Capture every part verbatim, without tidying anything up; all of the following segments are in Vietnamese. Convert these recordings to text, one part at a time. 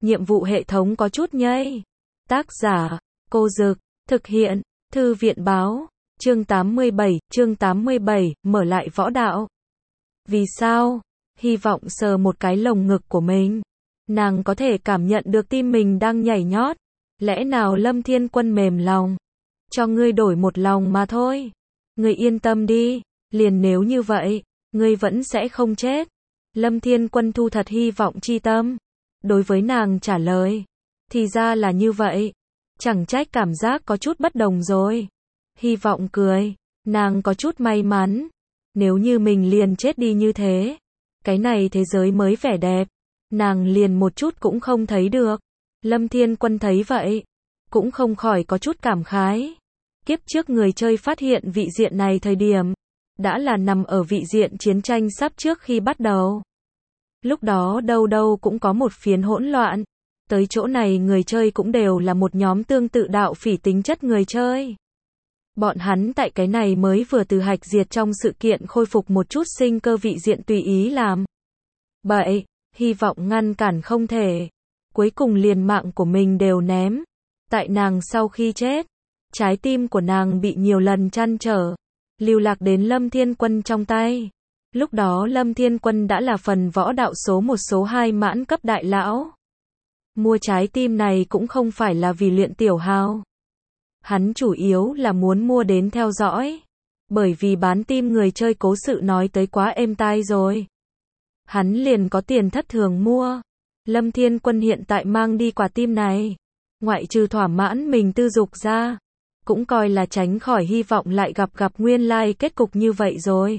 nhiệm vụ hệ thống có chút nhây. Tác giả, Cô Dực, thực hiện, Thư viện báo, chương tám mươi bảy, chương tám mươi bảy, mở lại võ đạo. Vì sao? Hy vọng sờ một cái lồng ngực của mình. Nàng có thể cảm nhận được tim mình đang nhảy nhót. Lẽ nào Lâm Thiên Quân mềm lòng? Cho ngươi đổi một lòng mà thôi. Ngươi yên tâm đi, liền nếu như vậy, ngươi vẫn sẽ không chết. Lâm Thiên Quân thu thật hy vọng chi tâm. Đối với nàng trả lời. Thì ra là như vậy. Chẳng trách cảm giác có chút bất đồng rồi. Hy vọng cười. Nàng có chút may mắn. Nếu như mình liền chết đi như thế. Cái này thế giới mới vẻ đẹp. Nàng liền một chút cũng không thấy được. Lâm Thiên Quân thấy vậy. Cũng không khỏi có chút cảm khái. Kiếp trước người chơi phát hiện vị diện này thời điểm. Đã là nằm ở vị diện chiến tranh sắp trước khi bắt đầu. Lúc đó đâu đâu cũng có một phiến hỗn loạn. Tới chỗ này người chơi cũng đều là một nhóm tương tự đạo phỉ tính chất người chơi. Bọn hắn tại cái này mới vừa từ hạch diệt trong sự kiện khôi phục một chút sinh cơ vị diện tùy ý làm. Bậy, hy vọng ngăn cản không thể. Cuối cùng liền mạng của mình đều ném. Tại nàng sau khi chết, trái tim của nàng bị nhiều lần trăn trở. Lưu lạc đến Lâm Thiên Quân trong tay. Lúc đó Lâm Thiên Quân đã là phần võ đạo số một số hai mãn cấp đại lão. Mua trái tim này cũng không phải là vì luyện tiểu hào. Hắn chủ yếu là muốn mua đến theo dõi. Bởi vì bán tim người chơi cố sự nói tới quá êm tai rồi. Hắn liền có tiền thất thường mua. Lâm Thiên Quân hiện tại mang đi quả tim này. Ngoại trừ thỏa mãn mình tư dục ra. Cũng coi là tránh khỏi hy vọng lại gặp gặp nguyên lai kết cục như vậy rồi.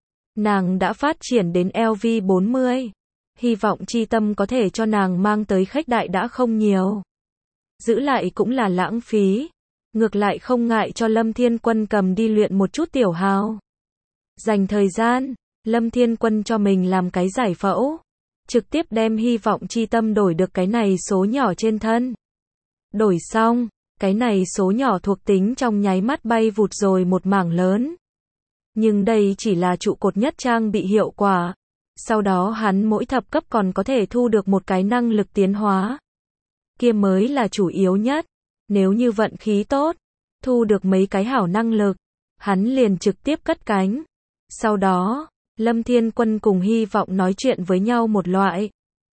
Nàng đã phát triển đến L V bốn mươi. Hy vọng chi tâm có thể cho nàng mang tới khách đại đã không nhiều. Giữ lại cũng là lãng phí. Ngược lại không ngại cho Lâm Thiên Quân cầm đi luyện một chút tiểu hào. Dành thời gian, Lâm Thiên Quân cho mình làm cái giải phẫu. Trực tiếp đem hy vọng chi tâm đổi được cái này số nhỏ trên thân. Đổi xong, cái này số nhỏ thuộc tính trong nháy mắt bay vụt rồi một mảng lớn. Nhưng đây chỉ là trụ cột nhất trang bị hiệu quả. Sau đó hắn mỗi thập cấp còn có thể thu được một cái năng lực tiến hóa. Kia mới là chủ yếu nhất. Nếu như vận khí tốt, thu được mấy cái hảo năng lực, hắn liền trực tiếp cất cánh. Sau đó, Lâm Thiên Quân cùng hy vọng nói chuyện với nhau một loại.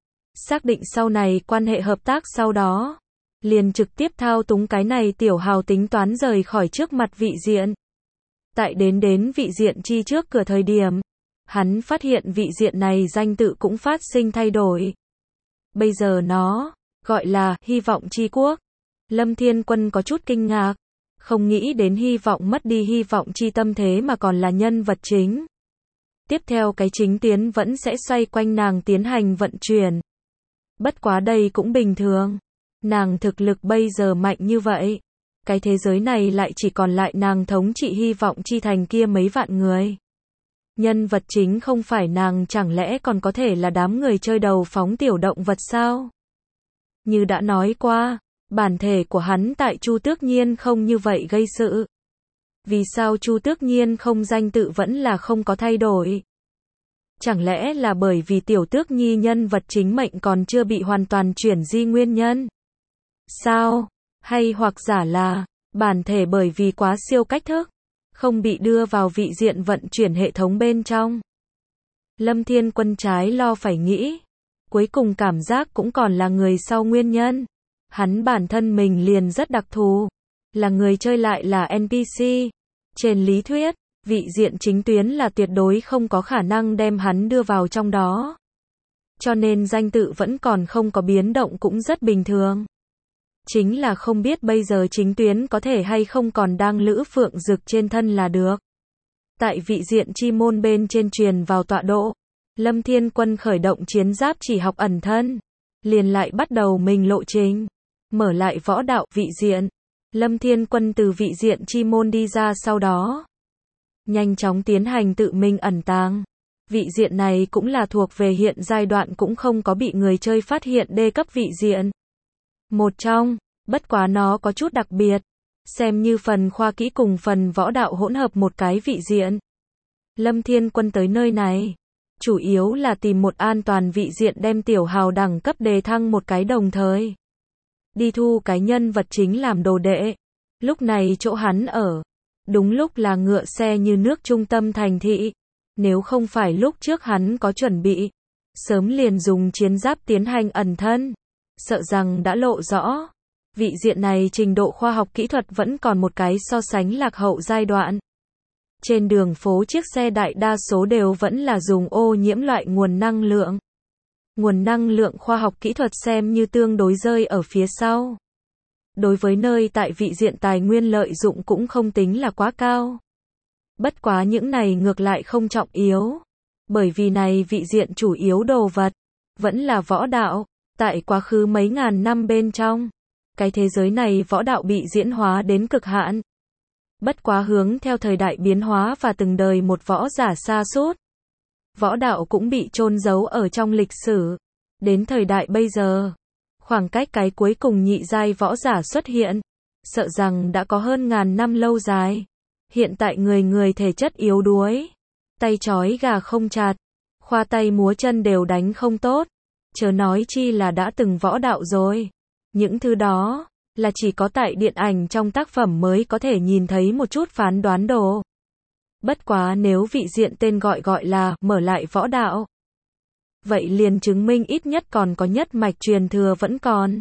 Xác định sau này quan hệ hợp tác sau đó, liền trực tiếp thao túng cái này tiểu hào tính toán rời khỏi trước mặt vị diện. Tại đến đến vị diện chi trước cửa thời điểm, hắn phát hiện vị diện này danh tự cũng phát sinh thay đổi. Bây giờ nó, gọi là Hy vọng chi quốc. Lâm Thiên Quân có chút kinh ngạc. Không nghĩ đến hy vọng mất đi hy vọng chi tâm thế mà còn là nhân vật chính. Tiếp theo cái chính tiến vẫn sẽ xoay quanh nàng tiến hành vận chuyển. Bất quá đây cũng bình thường. Nàng thực lực bây giờ mạnh như vậy. Cái thế giới này lại chỉ còn lại nàng thống trị hy vọng chi thành kia mấy vạn người. Nhân vật chính không phải nàng chẳng lẽ còn có thể là đám người chơi đầu phóng tiểu động vật sao? Như đã nói qua, bản thể của hắn tại Chu Tước Nhiên không như vậy gây sự. Vì sao Chu Tước Nhiên không danh tự vẫn là không có thay đổi? Chẳng lẽ là bởi vì tiểu Tước Nhi nhân vật chính mệnh còn chưa bị hoàn toàn chuyển di nguyên nhân? Sao? Hay hoặc giả là, bản thể bởi vì quá siêu cách thức, không bị đưa vào vị diện vận chuyển hệ thống bên trong. Lâm Thiên Quân trái lo phải nghĩ. Cuối cùng cảm giác cũng còn là người sau nguyên nhân. Hắn bản thân mình liền rất đặc thù. Là người chơi lại là N P C. Trên lý thuyết, vị diện chính tuyến là tuyệt đối không có khả năng đem hắn đưa vào trong đó. Cho nên danh tự vẫn còn không có biến động cũng rất bình thường. Chính là không biết bây giờ chính tuyến có thể hay không còn đang lữ phượng rực trên thân là được. Tại vị diện chi môn bên trên truyền vào tọa độ, Lâm Thiên Quân khởi động chiến giáp chỉ học ẩn thân. Liền lại bắt đầu mình lộ trình. Mở lại võ đạo vị diện. Lâm Thiên Quân từ vị diện chi môn đi ra sau đó. Nhanh chóng tiến hành tự mình ẩn tàng. Vị diện này cũng là thuộc về hiện giai đoạn cũng không có bị người chơi phát hiện đê cấp vị diện. Một trong, bất quá nó có chút đặc biệt. Xem như phần khoa kỹ cùng phần võ đạo hỗn hợp một cái vị diện. Lâm Thiên Quân tới nơi này. chủ yếu là tìm một an toàn vị diện đem tiểu hào đẳng cấp đề thăng một cái đồng thời. Đi thu cái nhân vật chính làm đồ đệ. Lúc này chỗ hắn ở, đúng lúc là ngựa xe như nước trung tâm thành thị. Nếu không phải lúc trước hắn có chuẩn bị, sớm liền dùng chiến giáp tiến hành ẩn thân, sợ rằng đã lộ rõ. Vị diện này trình độ khoa học kỹ thuật vẫn còn một cái so sánh lạc hậu giai đoạn. Trên đường phố chiếc xe đại đa số đều vẫn là dùng ô nhiễm loại nguồn năng lượng. Nguồn năng lượng khoa học kỹ thuật xem như tương đối rơi ở phía sau. Đối với nơi tại vị diện tài nguyên lợi dụng cũng không tính là quá cao. Bất quá những này ngược lại không trọng yếu. Bởi vì này vị diện chủ yếu đồ vật, vẫn là võ đạo. Tại quá khứ mấy ngàn năm bên trong, cái thế giới này võ đạo bị diễn hóa đến cực hạn. Bất quá hướng theo thời đại biến hóa và từng đời một võ giả sa sút, võ đạo cũng bị chôn giấu ở trong lịch sử. Đến thời đại bây giờ, khoảng cách cái cuối cùng nhị giai võ giả xuất hiện, sợ rằng đã có hơn ngàn năm lâu dài. Hiện tại người người thể chất yếu đuối, tay trói gà không chặt, khoa tay múa chân đều đánh không tốt, chớ nói chi là đã từng võ đạo rồi. Những thứ đó là chỉ có tại điện ảnh trong tác phẩm mới có thể nhìn thấy một chút phán đoán đồ. Bất quá nếu vị diện tên gọi gọi là mở lại võ đạo, vậy liền chứng minh ít nhất còn có nhất mạch truyền thừa vẫn còn.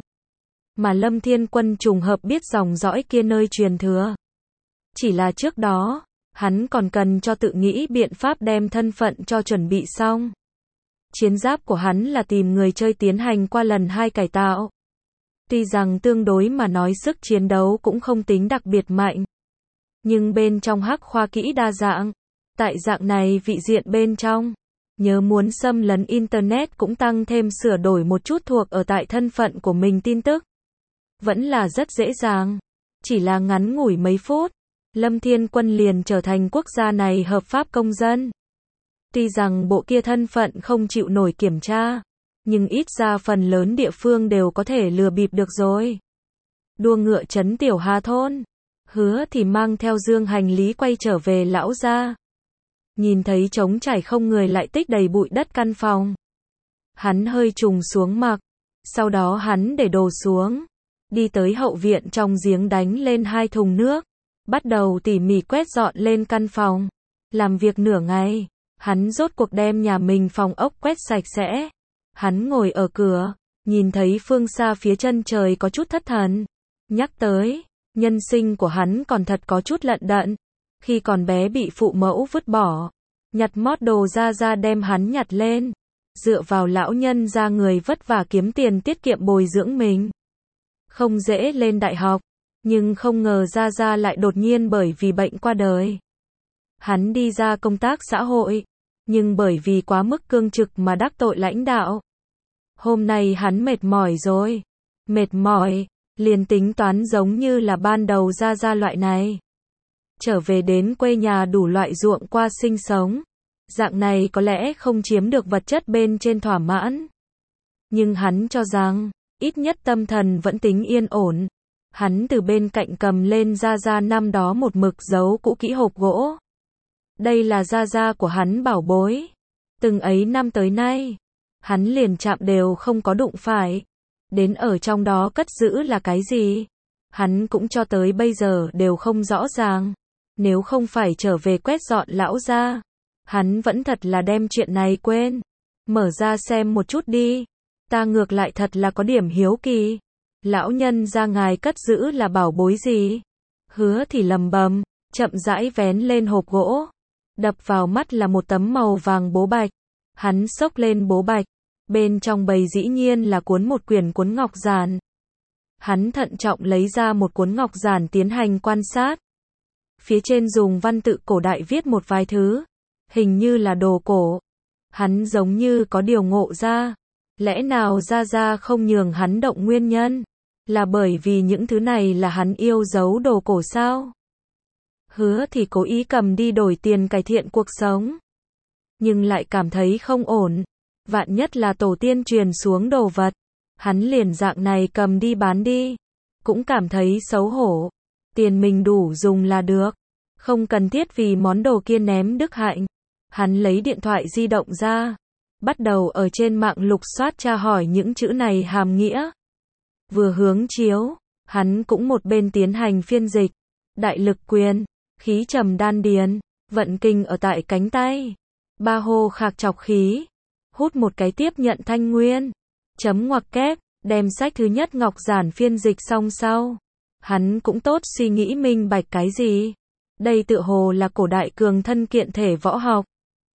Mà Lâm Thiên Quân trùng hợp biết dòng dõi kia nơi truyền thừa. Chỉ là trước đó, hắn còn cần cho tự nghĩ biện pháp đem thân phận cho chuẩn bị xong. Chiến giáp của hắn là tìm người chơi tiến hành qua lần hai cải tạo. Tuy rằng tương đối mà nói sức chiến đấu cũng không tính đặc biệt mạnh. Nhưng bên trong hắc khoa kỹ đa dạng. Tại dạng này vị diện bên trong, nhớ muốn xâm lấn Internet cũng tăng thêm sửa đổi một chút thuộc ở tại thân phận của mình tin tức. Vẫn là rất dễ dàng. Chỉ là ngắn ngủi mấy phút, Lâm Thiên Quân liền trở thành quốc gia này hợp pháp công dân. Tuy rằng bộ kia thân phận không chịu nổi kiểm tra, nhưng ít ra phần lớn địa phương đều có thể lừa bịp được rồi. Đua ngựa trấn Tiểu Hà thôn, Hứa thì mang theo dương hành lý quay trở về lão gia. Nhìn thấy trống trải không người lại tích đầy bụi đất căn phòng. Hắn hơi trùng xuống mặc, sau đó hắn để đồ xuống, đi tới hậu viện trong giếng đánh lên hai thùng nước, bắt đầu tỉ mỉ quét dọn lên căn phòng. Làm việc nửa ngày, hắn rốt cuộc đem nhà mình phòng ốc quét sạch sẽ. Hắn ngồi ở cửa, nhìn thấy phương xa phía chân trời có chút thất thần. Nhắc tới, nhân sinh của hắn còn thật có chút lận đận. Khi còn bé bị phụ mẫu vứt bỏ, nhặt mót đồ ra ra đem hắn nhặt lên. Dựa vào lão nhân ra người vất vả kiếm tiền tiết kiệm bồi dưỡng mình. Không dễ lên đại học, nhưng không ngờ ra ra lại đột nhiên bởi vì bệnh qua đời. Hắn đi ra công tác xã hội, nhưng bởi vì quá mức cương trực mà đắc tội lãnh đạo. Hôm nay hắn mệt mỏi rồi. Mệt mỏi, liền tính toán giống như là ban đầu ra ra loại này. Trở về đến quê nhà đủ loại ruộng qua sinh sống. Dạng này có lẽ không chiếm được vật chất bên trên thỏa mãn. Nhưng hắn cho rằng, ít nhất tâm thần vẫn tính yên ổn. Hắn từ bên cạnh cầm lên ra ra năm đó một mực giấu cũ kỹ hộp gỗ. Đây là gia gia của hắn bảo bối. Từng ấy năm tới nay, hắn liền chạm đều không có đụng phải. Đến ở trong đó cất giữ là cái gì? Hắn cũng cho tới bây giờ đều không rõ ràng. Nếu không phải trở về quét dọn lão gia, hắn vẫn thật là đem chuyện này quên. Mở ra xem một chút đi. Ta ngược lại thật là có điểm hiếu kỳ. Lão nhân gia ngài cất giữ là bảo bối gì? Hứa thì lầm bầm, chậm rãi vén lên hộp gỗ. Đập vào mắt là một tấm màu vàng bố bạch. Hắn xốc lên bố bạch. Bên trong bầy dĩ nhiên là cuốn một quyển cuốn ngọc giản. Hắn thận trọng lấy ra một cuốn ngọc giản tiến hành quan sát. Phía trên dùng văn tự cổ đại viết một vài thứ. Hình như là đồ cổ. Hắn giống như có điều ngộ ra. Lẽ nào ra ra không nhường hắn động nguyên nhân? Là bởi vì những thứ này là hắn yêu giấu đồ cổ sao? Hứa thì cố ý cầm đi đổi tiền cải thiện cuộc sống. Nhưng lại cảm thấy không ổn. Vạn nhất là tổ tiên truyền xuống đồ vật. Hắn liền dạng này cầm đi bán đi. Cũng cảm thấy xấu hổ. Tiền mình đủ dùng là được. Không cần thiết vì món đồ kia ném đức hạnh. Hắn lấy điện thoại di động ra, bắt đầu ở trên mạng lục soát tra hỏi những chữ này hàm nghĩa. Vừa hướng chiếu, hắn cũng một bên tiến hành phiên dịch. Đại lực quyền, khí trầm đan điền, vận kinh ở tại cánh tay. Ba hô khạc chọc khí, hút một cái tiếp nhận thanh nguyên. Chấm ngoặc kép, đem sách thứ nhất ngọc giản phiên dịch xong sau. Hắn cũng tốt suy nghĩ minh bạch cái gì. Đây tựa hồ là cổ đại cường thân kiện thể võ học.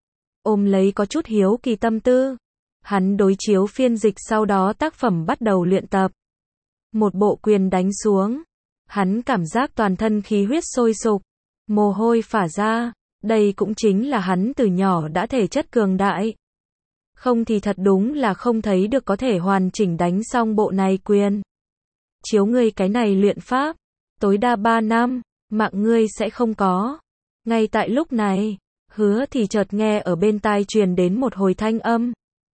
Ôm lấy có chút hiếu kỳ tâm tư. Hắn đối chiếu phiên dịch sau đó tác phẩm bắt đầu luyện tập. Một bộ quyền đánh xuống. Hắn cảm giác toàn thân khí huyết sôi sục. Mồ hôi phả ra. Đây cũng chính là hắn từ nhỏ đã thể chất cường đại. Không thì thật đúng là không thấy được có thể hoàn chỉnh đánh xong bộ này quyền. Chiếu ngươi cái này luyện pháp. Tối đa ba năm. Mạng ngươi sẽ không có. Ngay tại lúc này. Hứa thì chợt nghe ở bên tai truyền đến một hồi thanh âm.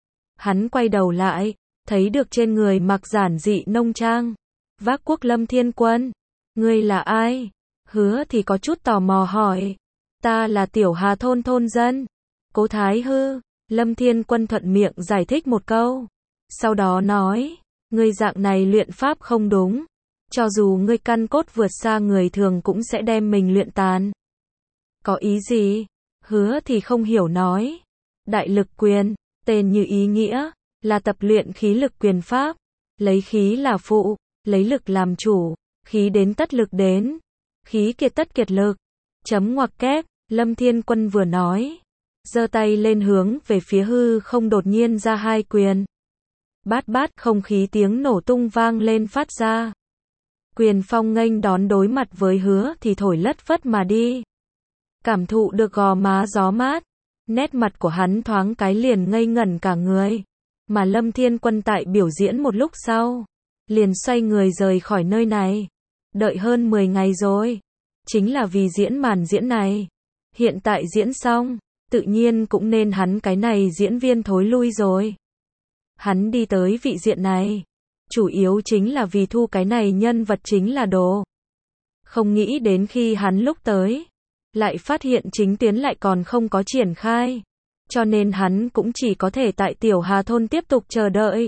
Hắn quay đầu lại. Thấy được trên người mặc giản dị nông trang. Vác quốc Lâm Thiên Quân. Ngươi là ai? Hứa thì có chút tò mò hỏi. Ta là Tiểu Hà thôn thôn dân. Cố Thái Hư. Lâm Thiên Quân thuận miệng giải thích một câu. Sau đó nói. Ngươi dạng này luyện pháp không đúng. Cho dù ngươi căn cốt vượt xa người thường cũng sẽ đem mình luyện tàn. Có ý gì? Hứa thì không hiểu nói. Đại lực quyền, tên như ý nghĩa, là tập luyện khí lực quyền pháp. Lấy khí là phụ, lấy lực làm chủ. Khí đến tất lực đến. Khí kiệt tất kiệt lực. Chấm ngoặc kép, Lâm Thiên Quân vừa nói. Giơ tay lên hướng về phía hư không đột nhiên ra hai quyền. Bát bát không khí tiếng nổ tung vang lên phát ra. Quyền phong nghênh đón đối mặt với hứa thì thổi lất phất mà đi. Cảm thụ được gò má gió mát. Nét mặt của hắn thoáng cái liền ngây ngẩn cả người. Mà Lâm Thiên Quân tại biểu diễn một lúc sau. Liền xoay người rời khỏi nơi này. Đợi hơn mười ngày rồi. Chính là vì diễn màn diễn này. Hiện tại diễn xong. Tự nhiên cũng nên hắn cái này diễn viên thối lui rồi. Hắn đi tới vị diện này. Chủ yếu chính là vì thu cái này nhân vật chính là đồ. Không nghĩ đến khi hắn lúc tới. Lại phát hiện chính tuyến lại còn không có triển khai. Cho nên hắn cũng chỉ có thể tại Tiểu Hà thôn tiếp tục chờ đợi.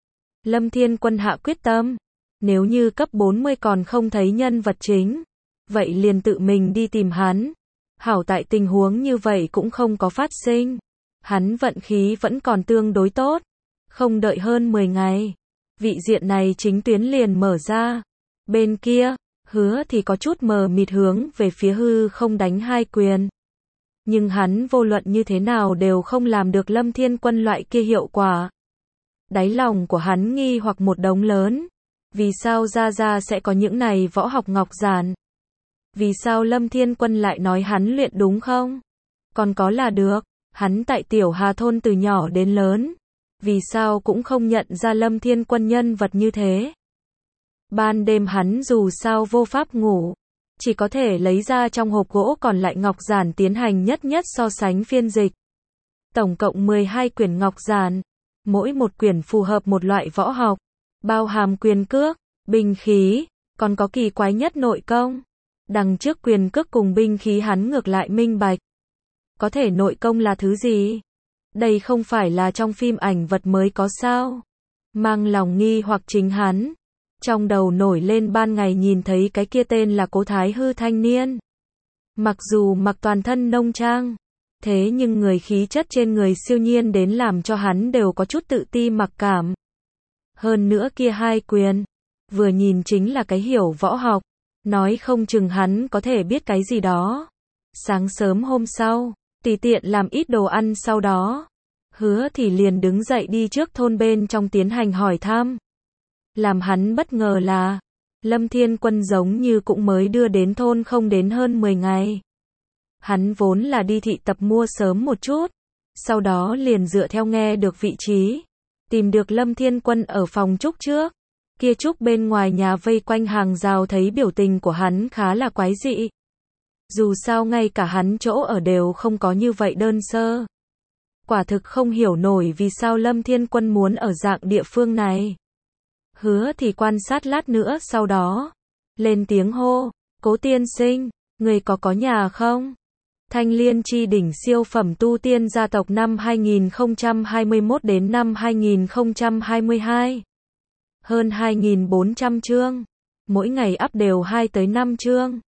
Lâm Thiên Quân hạ quyết tâm. Nếu như cấp bốn mươi còn không thấy nhân vật chính. Vậy liền tự mình đi tìm hắn. Hảo tại tình huống như vậy cũng không có phát sinh. Hắn vận khí vẫn còn tương đối tốt. Không đợi hơn mười ngày. Vị diện này chính tuyến liền mở ra. Bên kia, hứa thì có chút mờ mịt hướng về phía hư không đánh hai quyền. Nhưng hắn vô luận như thế nào đều không làm được Lâm Thiên Quân loại kia hiệu quả. Đáy lòng của hắn nghi hoặc một đống lớn. Vì sao ra ra sẽ có những này võ học ngọc giản? Vì sao Lâm Thiên Quân lại nói hắn luyện đúng không? Còn có là được, hắn tại Tiểu Hà thôn từ nhỏ đến lớn. Vì sao cũng không nhận ra Lâm Thiên Quân nhân vật như thế? Ban đêm hắn dù sao vô pháp ngủ. Chỉ có thể lấy ra trong hộp gỗ còn lại ngọc giản tiến hành nhất nhất so sánh phiên dịch. Tổng cộng mười hai quyển ngọc giản. Mỗi một quyển phù hợp một loại võ học. Bao hàm quyền cước, binh khí, còn có kỳ quái nhất nội công. Đằng trước quyền cước cùng binh khí hắn ngược lại minh bạch. Có thể nội công là thứ gì? Đây không phải là trong phim ảnh vật mới có sao? Mang lòng nghi hoặc chính hắn. Trong đầu nổi lên ban ngày nhìn thấy cái kia tên là Cố Thái Hư thanh niên. Mặc dù mặc toàn thân nông trang. Thế nhưng người khí chất trên người siêu nhiên đến làm cho hắn đều có chút tự ti mặc cảm. Hơn nữa kia hai quyền. Vừa nhìn chính là cái hiểu võ học. Nói không chừng hắn có thể biết cái gì đó. Sáng sớm hôm sau, tùy tiện làm ít đồ ăn sau đó. Hứa thì liền đứng dậy đi trước thôn bên trong tiến hành hỏi thăm. Làm hắn bất ngờ là, Lâm Thiên Quân giống như cũng mới đưa đến thôn không đến hơn mười ngày. Hắn vốn là đi thị tập mua sớm một chút. Sau đó liền dựa theo nghe được vị trí. Tìm được Lâm Thiên Quân ở phòng trúc trước. Kia trúc bên ngoài nhà vây quanh hàng rào thấy biểu tình của hắn khá là quái dị. Dù sao ngay cả hắn chỗ ở đều không có như vậy đơn sơ. Quả thực không hiểu nổi vì sao Lâm Thiên Quân muốn ở dạng địa phương này. Hứa thì quan sát lát nữa sau đó. Lên tiếng hô, Cố tiên sinh, người có có nhà không? Thanh Liên chi đỉnh siêu phẩm tu tiên gia tộc năm hai nghìn không trăm hai mươi mốt đến năm hai nghìn không trăm hai mươi hai. Hơn hai nghìn bốn trăm chương. Mỗi ngày up đều hai tới năm chương.